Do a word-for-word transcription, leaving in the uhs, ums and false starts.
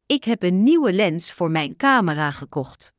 Ik heb een nieuwe lens voor mijn camera gekocht.